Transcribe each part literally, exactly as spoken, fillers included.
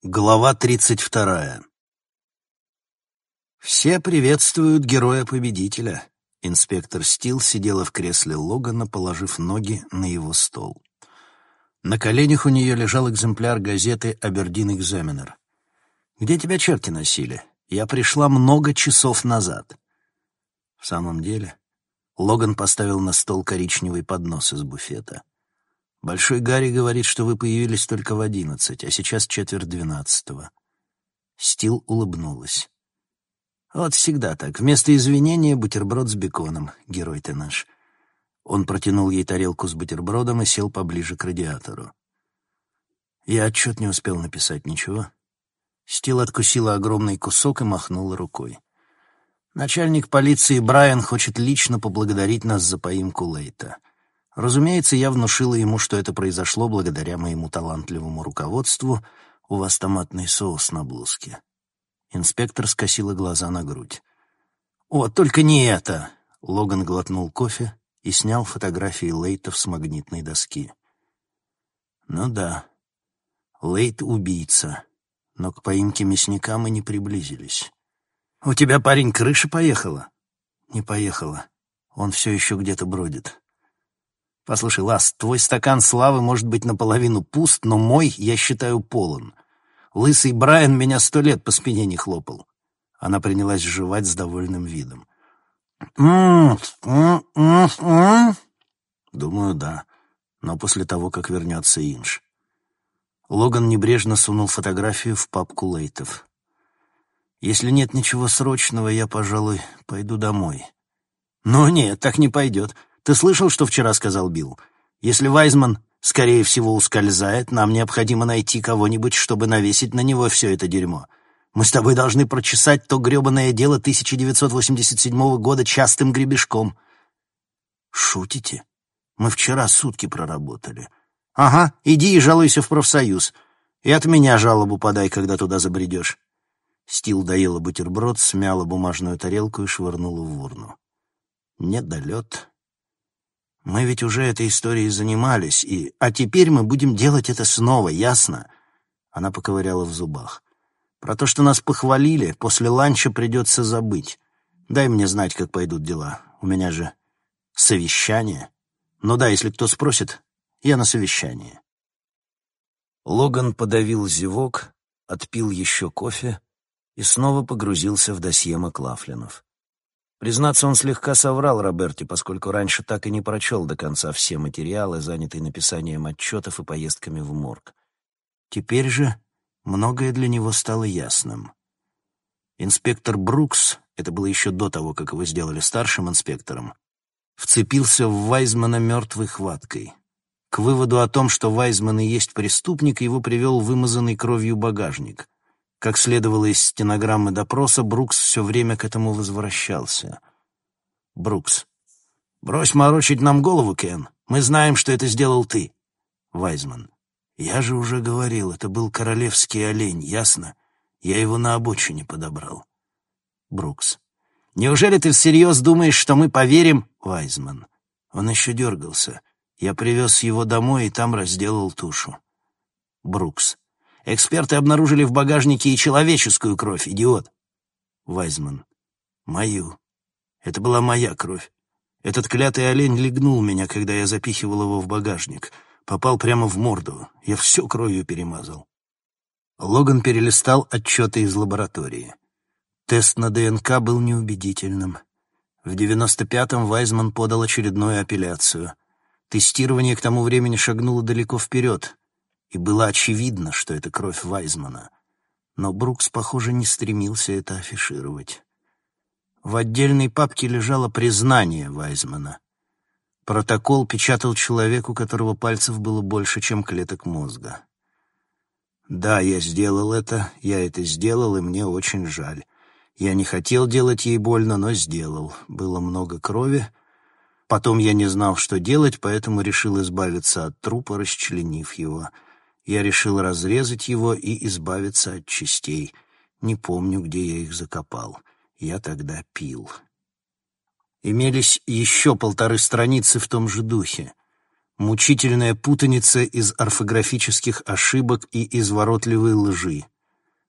Глава тридцать вторая. Все приветствуют героя-победителя. Инспектор Стил сидела в кресле Логана, положив ноги на его стол. На коленях у нее лежал экземпляр газеты «Абердин Экзаменер». «Где тебя черти носили? Я пришла много часов назад». В самом деле, Логан поставил на стол коричневый поднос из буфета. «Большой Гарри говорит, что вы появились только в одиннадцать, а сейчас четверть двенадцатого». Стил улыбнулась. «Вот всегда так. Вместо извинения бутерброд с беконом. Герой ты наш». Он протянул ей тарелку с бутербродом и сел поближе к радиатору. «Я отчет не успел написать, ничего?» Стил откусила огромный кусок и махнула рукой. «Начальник полиции Брайан хочет лично поблагодарить нас за поимку Лейта. Разумеется, я внушила ему, что это произошло благодаря моему талантливому руководству. У вас томатный соус на блузке». Инспектор скосила глаза на грудь. «О, только не это!» Логан глотнул кофе и снял фотографии Лейтов с магнитной доски. «Ну да, Лейт — убийца, но к поимке мясника мы не приблизились». «У тебя, парень, крыша поехала?» «Не поехала. Он все еще где-то бродит». «Послушай, Лас, твой стакан славы может быть наполовину пуст, но мой, я считаю, полон. Лысый Брайан меня сто лет по спине не хлопал». Она принялась жевать с довольным видом. «М-м-м, м-м-м». «Думаю, да, но после того, как вернется Инж». Логан небрежно сунул фотографию в папку Лейтов. «Если нет ничего срочного, я, пожалуй, пойду домой». «Ну нет, так не пойдет. Ты слышал, что вчера сказал Билл? Если Вайзман, скорее всего, ускользает, нам необходимо найти кого-нибудь, чтобы навесить на него все это дерьмо. Мы с тобой должны прочесать то гребаное дело тысяча девятьсот восемьдесят седьмого года частым гребешком». «Шутите? Мы вчера сутки проработали». «Ага, иди и жалуйся в профсоюз. И от меня жалобу подай, когда туда забредешь». Стил доела бутерброд, смяла бумажную тарелку и швырнула в урну. «Недолет. Мы ведь уже этой историей занимались, и... А теперь мы будем делать это снова, ясно?» Она поковыряла в зубах. «Про то, что нас похвалили, после ланча придется забыть. Дай мне знать, как пойдут дела. У меня же совещание. Ну да, если кто спросит, я на совещании». Логан подавил зевок, отпил еще кофе и снова погрузился в досье Маклафлинов. Признаться, он слегка соврал Роберте, поскольку раньше так и не прочел до конца все материалы, занятые написанием отчетов и поездками в морг. Теперь же многое для него стало ясным. Инспектор Брукс, это было еще до того, как его сделали старшим инспектором, вцепился в Вайзмана мертвой хваткой. К выводу о том, что Вайзман и есть преступник, его привел вымазанный кровью багажник. Как следовало из стенограммы допроса, Брукс все время к этому возвращался. Брукс. «Брось морочить нам голову, Кен. Мы знаем, что это сделал ты». Вайзман. «Я же уже говорил, это был королевский олень, ясно? Я его на обочине подобрал». Брукс. «Неужели ты всерьез думаешь, что мы поверим?» Вайзман. «Он еще дергался. Я привез его домой и там разделал тушу». Брукс. «Эксперты обнаружили в багажнике и человеческую кровь, идиот». Вайзман. «Мою. Это была моя кровь. Этот клятый олень легнул меня, когда я запихивал его в багажник. Попал прямо в морду. Я все кровью перемазал». Логан перелистал отчеты из лаборатории. Тест на ДНК был неубедительным. В девяносто пятом Вайзман подал очередную апелляцию. Тестирование к тому времени шагнуло далеко вперед, и было очевидно, что это кровь Вайзмана. Но Брукс, похоже, не стремился это афишировать. В отдельной папке лежало признание Вайзмана. Протокол печатал человек, у которого пальцев было больше, чем клеток мозга. «Да, я сделал это, я это сделал, и мне очень жаль. Я не хотел делать ей больно, но сделал. Было много крови. Потом я не знал, что делать, поэтому решил избавиться от трупа, расчленив его. Я решил разрезать его и избавиться от частей. Не помню, где я их закопал. Я тогда пил». Имелись еще полторы страницы в том же духе. Мучительная путаница из орфографических ошибок и изворотливой лжи.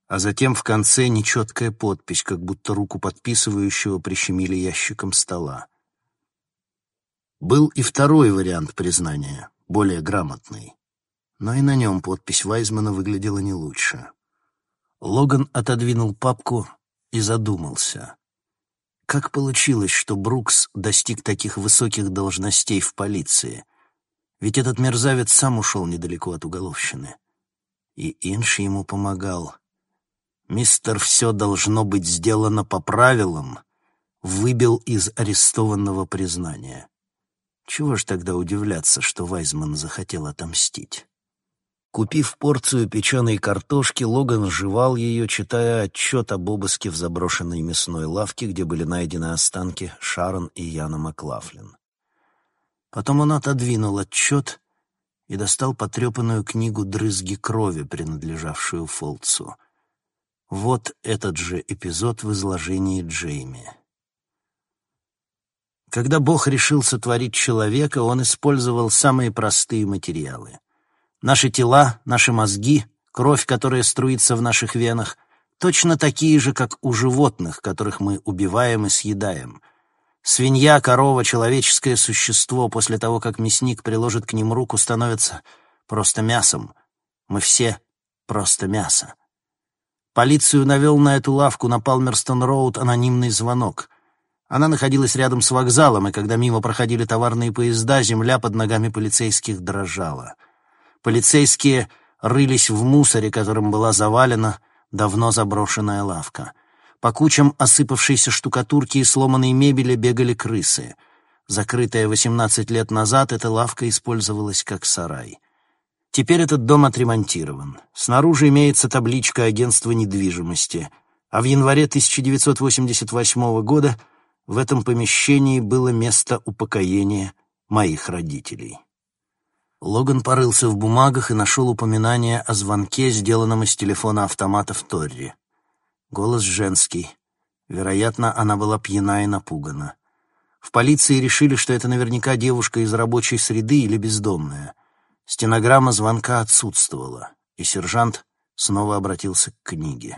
а затем в конце нечеткая подпись, как будто руку подписывающего прищемили ящиком стола. Был и второй вариант признания, более грамотный, но и на нем подпись Вайзмана выглядела не лучше. Логан отодвинул папку и задумался. Как получилось, что Брукс достиг таких высоких должностей в полиции? Ведь этот мерзавец сам ушел недалеко от уголовщины. И Инш ему помогал. Мистер «Все должно быть сделано по правилам» выбил из арестованного признания. Чего ж тогда удивляться, что Вайзман захотел отомстить? Купив порцию печеной картошки, Логан жевал ее, читая отчет об обыске в заброшенной мясной лавке, где были найдены останки Шарон и Яна Маклафлин. Потом он отодвинул отчет и достал потрепанную книгу «Дрызги крови», принадлежавшую Фолтсу. Вот этот же эпизод в изложении Джейми. Когда Бог решил сотворить человека, он использовал самые простые материалы. Наши тела, наши мозги, кровь, которая струится в наших венах, точно такие же, как у животных, которых мы убиваем и съедаем. Свинья, корова, человеческое существо после того, как мясник приложит к ним руку, становятся просто мясом. Мы все просто мясо. Полицию навел на эту лавку на Палмерстон-роуд анонимный звонок. Она находилась рядом с вокзалом, и когда мимо проходили товарные поезда, земля под ногами полицейских дрожала. Полицейские рылись в мусоре, которым была завалена давно заброшенная лавка. По кучам осыпавшейся штукатурки и сломанной мебели бегали крысы. Закрытая восемнадцать лет назад, эта лавка использовалась как сарай. Теперь этот дом отремонтирован. Снаружи имеется табличка агентства недвижимости, а в январе тысяча девятьсот восемьдесят восьмого года в этом помещении было место упокоения моих родителей. Логан порылся в бумагах и нашел упоминание о звонке, сделанном из телефона-автомата в Торри. Голос женский. Вероятно, она была пьяна и напугана. В полиции решили, что это наверняка девушка из рабочей среды или бездомная. Стенограмма звонка отсутствовала, и сержант снова обратился к книге.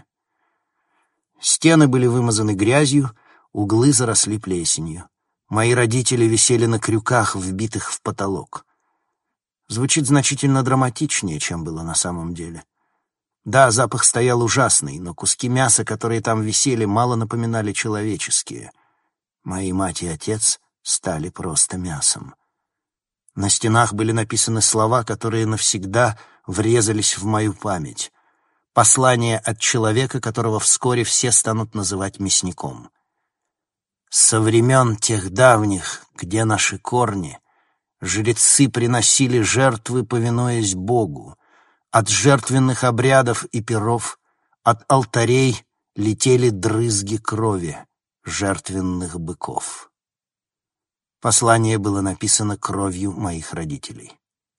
Стены были вымазаны грязью, углы заросли плесенью. Мои родители висели на крюках, вбитых в потолок. Звучит значительно драматичнее, чем было на самом деле. Да, запах стоял ужасный, но куски мяса, которые там висели, мало напоминали человеческие. Мои мать и отец стали просто мясом. На стенах были написаны слова, которые навсегда врезались в мою память. Послание от человека, которого вскоре все станут называть мясником. Со времен тех давних, где наши корни, жрецы приносили жертвы, повинуясь Богу. От жертвенных обрядов и пиров, от алтарей летели дрызги крови жертвенных быков. Послание было написано кровью моих родителей.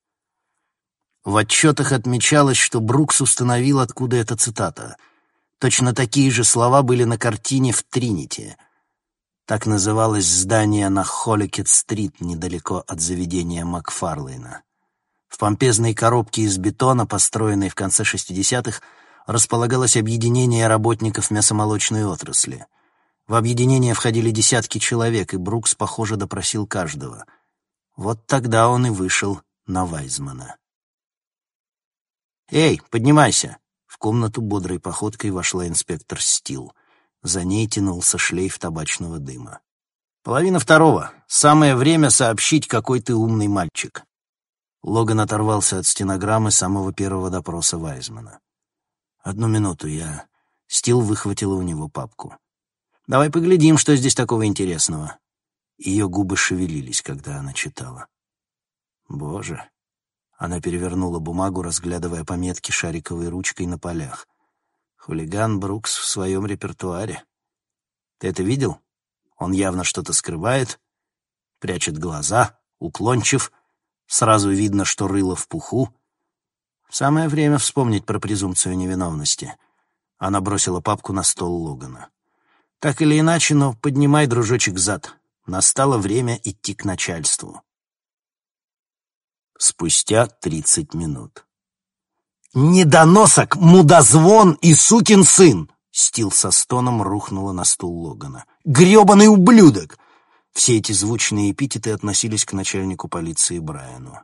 В отчетах отмечалось, что Брукс установил, откуда эта цитата. Точно такие же слова были на картине в Тринити. Так называлось здание на Холликет-стрит, недалеко от заведения Макфарлейна. В помпезной коробке из бетона, построенной в конце шестидесятых, располагалось объединение работников мясомолочной отрасли. В объединение входили десятки человек, и Брукс, похоже, допросил каждого. Вот тогда он и вышел на Вайзмана. «Эй, поднимайся!» В комнату бодрой походкой вошла инспектор Стил. За ней тянулся шлейф табачного дыма. «Половина второго. Самое время сообщить, какой ты умный мальчик». Логан оторвался от стенограммы самого первого допроса Вайзмана. «Одну минуту, я...» Стил выхватила у него папку. «Давай поглядим, что здесь такого интересного». Ее губы шевелились, когда она читала. «Боже!» Она перевернула бумагу, разглядывая пометки шариковой ручкой на полях. «Хулиган Брукс в своем репертуаре. Ты это видел? Он явно что-то скрывает, прячет глаза, уклончив. Сразу видно, что рыло в пуху. Самое время вспомнить про презумпцию невиновности». Она бросила папку на стол Логана. «Так или иначе, но поднимай, дружочек, зад. Настало время идти к начальству». Спустя тридцать минут. «Недоносок, мудозвон и сукин сын!» Стил со стоном рухнула на стул Логана. «Гребаный ублюдок!» Все эти звучные эпитеты относились к начальнику полиции Брайану.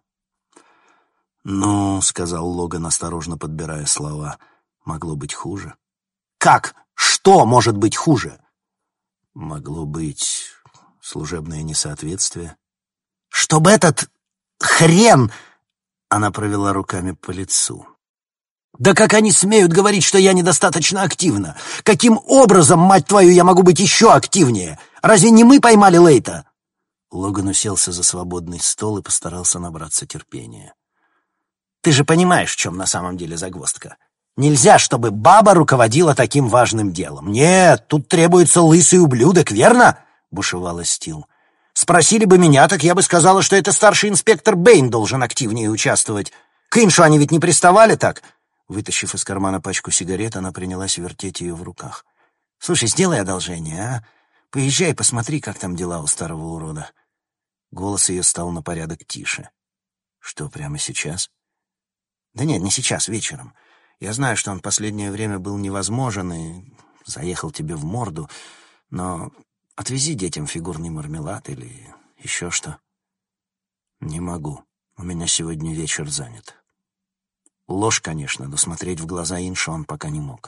«Ну, — сказал Логан, осторожно подбирая слова, — могло быть хуже». «Как? Что может быть хуже?» «Могло быть служебное несоответствие». «Чтобы этот хрен...» Она провела руками по лицу. «Да как они смеют говорить, что я недостаточно активна? Каким образом, мать твою, я могу быть еще активнее? Разве не мы поймали Лейта?» Логан уселся за свободный стол и постарался набраться терпения. «Ты же понимаешь, в чем на самом деле загвоздка? Нельзя, чтобы баба руководила таким важным делом. Нет, тут требуется лысый ублюдок, верно?» — бушевала Стил. «Спросили бы меня, так я бы сказала, что это старший инспектор Бэйн должен активнее участвовать. К Иншу они ведь не приставали так?» Вытащив из кармана пачку сигарет, она принялась вертеть ее в руках. «Слушай, сделай одолжение, а? Поезжай, посмотри, как там дела у старого урода». Голос ее стал на порядок тише. «Что, прямо сейчас?» «Да нет, не сейчас, вечером. Я знаю, что он последнее время был невозможен и заехал тебе в морду, но отвези детям фигурный мармелад или еще что». «Не могу. У меня сегодня вечер занят». Ложь, конечно, но смотреть в глаза Иншу он пока не мог.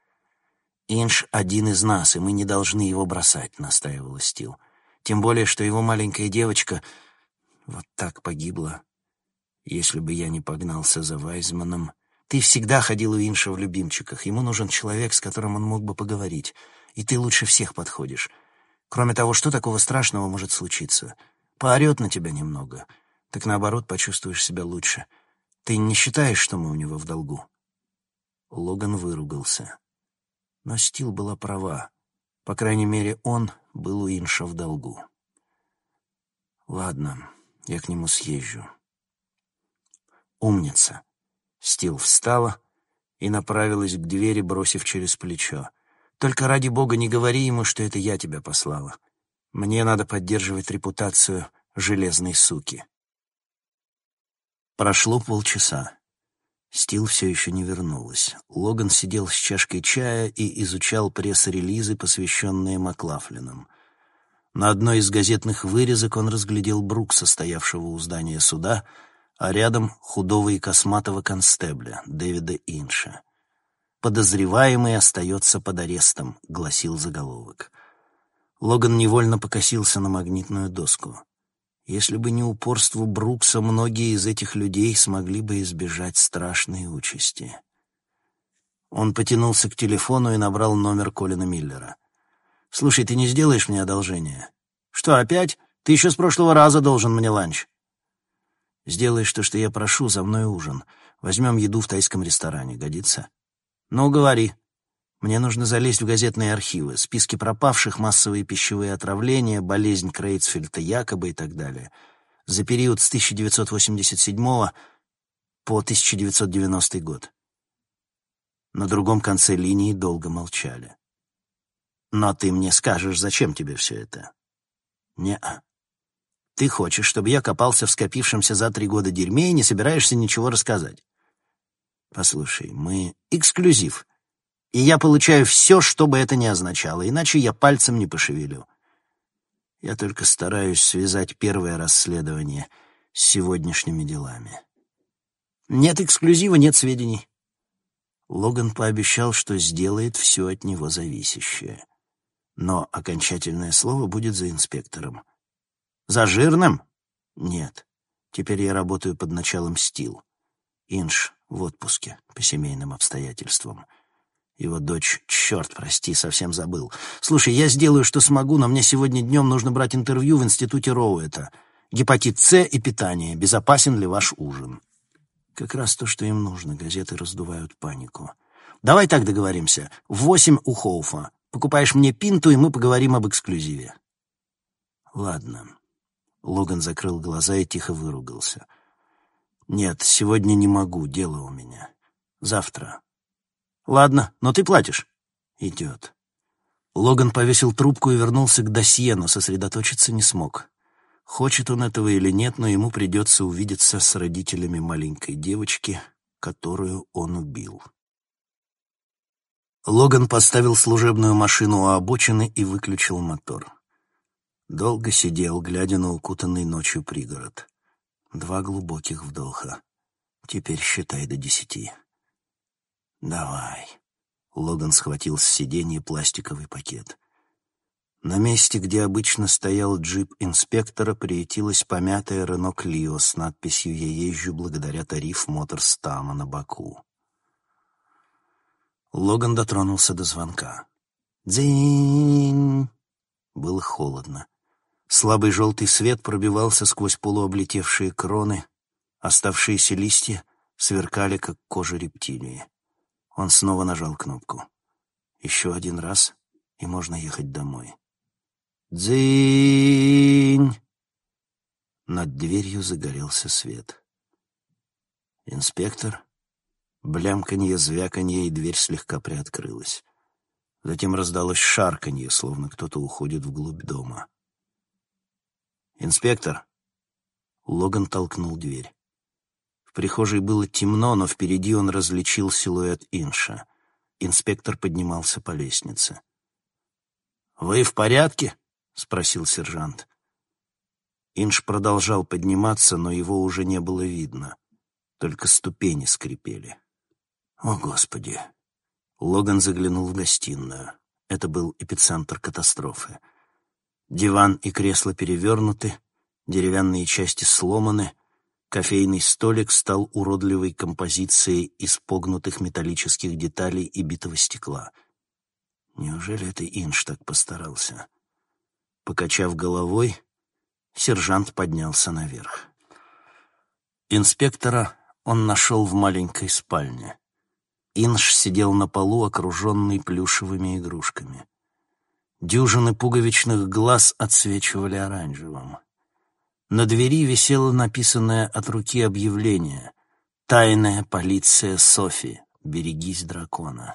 «Инш — один из нас, и мы не должны его бросать», — настаивала Стил. «Тем более, что его маленькая девочка вот так погибла. Если бы я не погнался за Вайзманом... Ты всегда ходил у Инша в любимчиках. Ему нужен человек, с которым он мог бы поговорить. И ты лучше всех подходишь. Кроме того, что такого страшного может случиться? Поорет на тебя немного. Так наоборот, почувствуешь себя лучше. Ты не считаешь, что мы у него в долгу?» Логан выругался. Но Стил была права. По крайней мере, он был у Инша в долгу. «Ладно, я к нему съезжу». «Умница». Стил встала и направилась к двери, бросив через плечо. «Только ради бога не говори ему, что это я тебя послала. Мне надо поддерживать репутацию железной суки». Прошло полчаса. Стил все еще не вернулась. Логан сидел с чашкой чая и изучал пресс-релизы, посвященные Маклафлинам. На одной из газетных вырезок он разглядел Брукса, стоявшего у здания суда, а рядом худого и косматого констебля, Дэвида Инша. «Подозреваемый остается под арестом», — гласил заголовок. Логан невольно покосился на магнитную доску. Если бы не упорство Брукса, многие из этих людей смогли бы избежать страшной участи. Он потянулся к телефону и набрал номер Колина Миллера. «Слушай, ты не сделаешь мне одолжение?» «Что, опять? Ты еще с прошлого раза должен мне ланч». «Сделаешь то, что я прошу, за мной ужин. Возьмем еду в тайском ресторане. Годится?» «Ну, говори». «Мне нужно залезть в газетные архивы, списки пропавших, массовые пищевые отравления, болезнь Крейцфельда якобы и так далее. За период с тысяча девятьсот восемьдесят седьмого по тысяча девятьсот девяностый год». На другом конце линии долго молчали. «Но ты мне скажешь, зачем тебе все это?» «Не-а. Ты хочешь, чтобы я копался в скопившемся за три года дерьме и не собираешься ничего рассказать?» «Послушай, мы эксклюзив, и я получаю все, что бы это ни означало, иначе я пальцем не пошевелю. Я только стараюсь связать первое расследование с сегодняшними делами». «Нет эксклюзива, нет сведений». Логан пообещал, что сделает все от него зависящее. Но окончательное слово будет за инспектором. «За жирным?» «Нет. Теперь я работаю под началом Стил. Инш в отпуске по семейным обстоятельствам. Его дочь, черт, прости, совсем забыл. Слушай, я сделаю, что смогу, но мне сегодня днем нужно брать интервью в институте Роуэта. Гепатит С и питание. Безопасен ли ваш ужин?» Как раз то, что им нужно. Газеты раздувают панику. «Давай так договоримся. В восемь у Хоуфа. Покупаешь мне пинту, и мы поговорим об эксклюзиве». «Ладно». Логан закрыл глаза и тихо выругался. «Нет, сегодня не могу, дело у меня. Завтра». «Ладно, но ты платишь». «Идет». Логан повесил трубку и вернулся к досье, но сосредоточиться не смог. Хочет он этого или нет, но ему придется увидеться с родителями маленькой девочки, которую он убил. Логан поставил служебную машину у обочины и выключил мотор. Долго сидел, глядя на укутанный ночью пригород. Два глубоких вдоха. Теперь считай до десяти. «Давай». Логан схватил с сиденья пластиковый пакет. На месте, где обычно стоял джип инспектора, приютилась помятая Рено Клио с надписью «Я езжу благодаря Тариф Моторс Тама» на боку. Логан дотронулся до звонка. «Дзинь!» Было холодно. Слабый желтый свет пробивался сквозь полуоблетевшие кроны. Оставшиеся листья сверкали, как кожа рептилии. Он снова нажал кнопку. Еще один раз, и можно ехать домой. «Дзинь!» Над дверью загорелся свет. «Инспектор?» Блямканье, звяканье, и дверь слегка приоткрылась. Затем раздалось шарканье, словно кто-то уходит вглубь дома. «Инспектор!» Логан толкнул дверь. В прихожей было темно, но впереди он различил силуэт Инша. Инспектор поднимался по лестнице. «Вы в порядке?» — спросил сержант. Инш продолжал подниматься, но его уже не было видно. Только ступени скрипели. «О, Господи!» Логан заглянул в гостиную. Это был эпицентр катастрофы. Диван и кресло перевернуты, деревянные части сломаны, кофейный столик стал уродливой композицией из погнутых металлических деталей и битого стекла. Неужели это Инш так постарался? Покачав головой, сержант поднялся наверх. Инспектора он нашел в маленькой спальне. Инш сидел на полу, окруженный плюшевыми игрушками. Дюжины пуговичных глаз отсвечивали оранжевым. На двери висело написанное от руки объявление: «Тайная полиция Софи. Берегись дракона».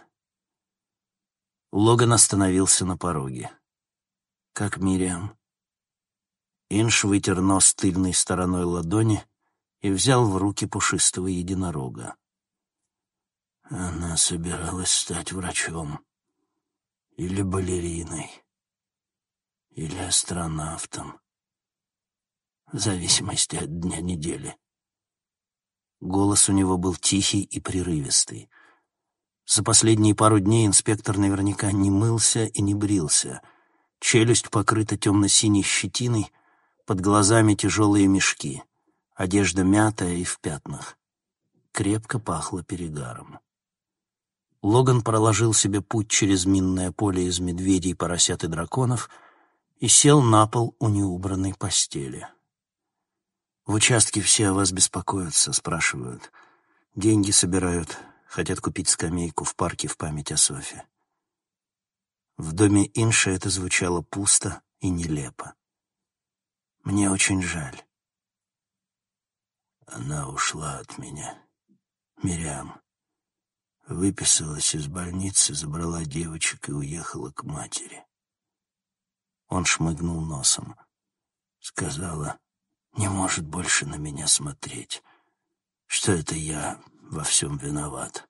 Логан остановился на пороге. «Как Мириам?» Инш вытер нос тыльной стороной ладони и взял в руки пушистого единорога. Она собиралась стать врачом. Или балериной. Или астронавтом. В зависимости от дня недели. Голос у него был тихий и прерывистый. За последние пару дней инспектор наверняка не мылся и не брился. Челюсть покрыта темно-синей щетиной, под глазами тяжелые мешки, одежда мятая и в пятнах. Крепко пахло перегаром. Логан проложил себе путь через минное поле из медведей, поросят и драконов и сел на пол у неубранной постели. «В участке все о вас беспокоятся, спрашивают. Деньги собирают, хотят купить скамейку в парке в память о Софи». В доме Инша это звучало пусто и нелепо. «Мне очень жаль». Она ушла от меня. Мириам. Выписалась из больницы, забрала девочек и уехала к матери. Он шмыгнул носом. Сказала, не может больше на меня смотреть, что это я во всем виноват.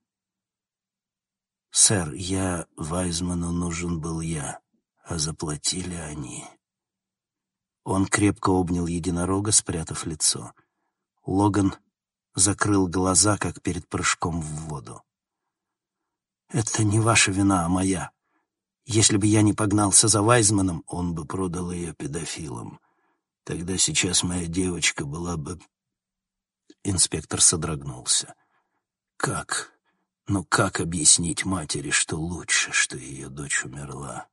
«Сэр, я... Вайзману нужен был я, а заплатили они». Он крепко обнял единорога, спрятав лицо. Логан закрыл глаза, как перед прыжком в воду. «Это не ваша вина, а моя. Если бы я не погнался за Вайзманом, он бы продал ее педофилам. Тогда сейчас моя девочка была бы...» Инспектор содрогнулся. «Как? Ну как объяснить матери, что лучше, что ее дочь умерла?»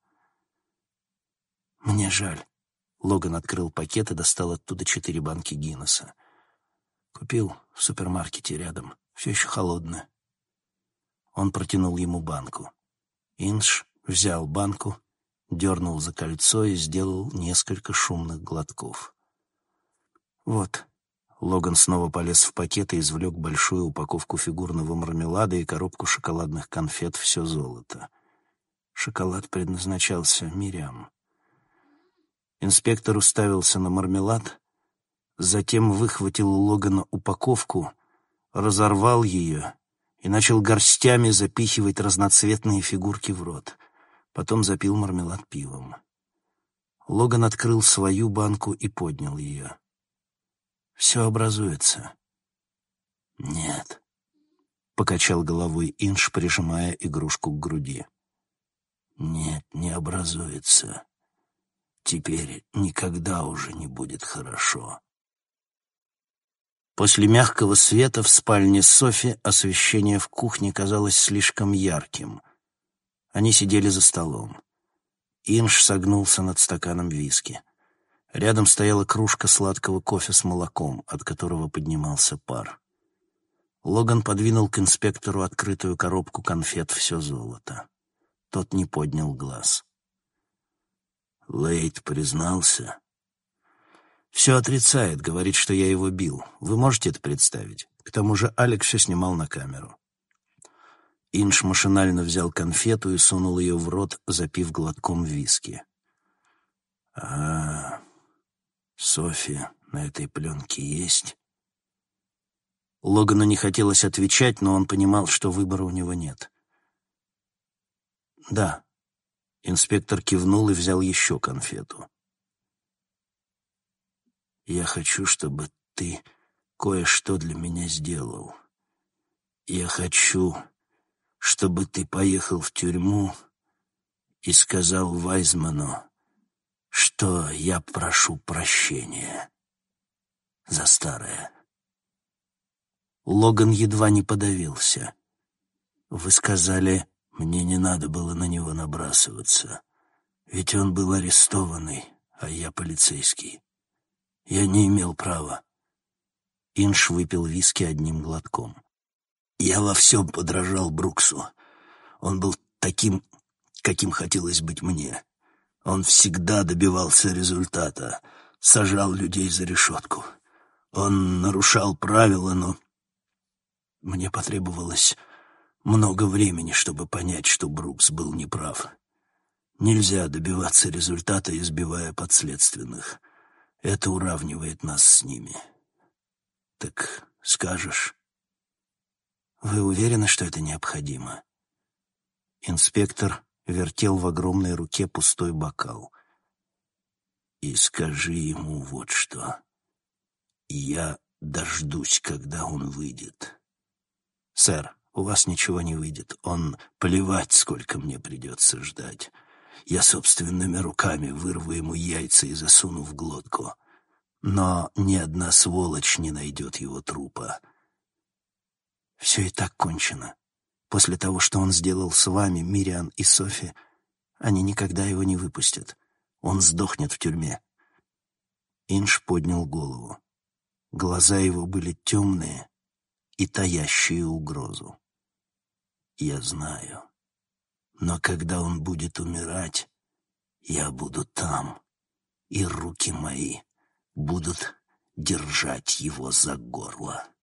«Мне жаль». Логан открыл пакет и достал оттуда четыре банки Гиннесса. Купил в супермаркете рядом. Все еще холодное. Он протянул ему банку. Инш взял банку, дернул за кольцо и сделал несколько шумных глотков. «Вот». Логан снова полез в пакет и извлек большую упаковку фигурного мармелада и коробку шоколадных конфет «Все золото». Шоколад предназначался Мириам. Инспектор уставился на мармелад, затем выхватил у Логана упаковку, разорвал ее и начал горстями запихивать разноцветные фигурки в рот. Потом запил мармелад пивом. Логан открыл свою банку и поднял ее. «Все образуется». «Нет», — покачал головой Инж, прижимая игрушку к груди. «Нет, не образуется. Теперь никогда уже не будет хорошо». После мягкого света в спальне Софи освещение в кухне казалось слишком ярким. Они сидели за столом. Инж согнулся над стаканом виски. Рядом стояла кружка сладкого кофе с молоком, от которого поднимался пар. Логан подвинул к инспектору открытую коробку конфет «Все золото». Тот не поднял глаз. Лейд признался. «Все отрицает, говорит, что я его бил. Вы можете это представить? К тому же Алек все снимал на камеру». Инж машинально взял конфету и сунул ее в рот, запив глотком виски. «А Софи на этой пленке есть?» Логану не хотелось отвечать, но он понимал, что выбора у него нет. «Да». Инспектор кивнул и взял еще конфету. «Я хочу, чтобы ты кое-что для меня сделал. Я хочу, чтобы ты поехал в тюрьму и сказал Вайзману, что я прошу прощения за старое». Логан едва не подавился. «Вы сказали, мне не надо было на него набрасываться, ведь он был арестованный, а я полицейский. Я не имел права». Инж выпил виски одним глотком. «Я во всем подражал Бруксу. Он был таким, каким хотелось быть мне. Он всегда добивался результата, сажал людей за решетку. Он нарушал правила, но мне потребовалось много времени, чтобы понять, что Брукс был неправ. Нельзя добиваться результата, избивая подследственных. Это уравнивает нас с ними. Так скажешь?» «Вы уверены, что это необходимо?» Инспектор вертел в огромной руке пустой бокал. «И скажи ему вот что. Я дождусь, когда он выйдет». «Сэр, у вас ничего не выйдет. Он плевать, сколько мне придется ждать. Я собственными руками вырву ему яйца и засуну в глотку. Но ни одна сволочь не найдет его трупа. Все и так кончено. После того, что он сделал с вами, Мириан и Софи, они никогда его не выпустят. Он сдохнет в тюрьме». Инж поднял голову. Глаза его были темные и таящие угрозу. «Я знаю. Но когда он будет умирать, я буду там, и руки мои будут держать его за горло».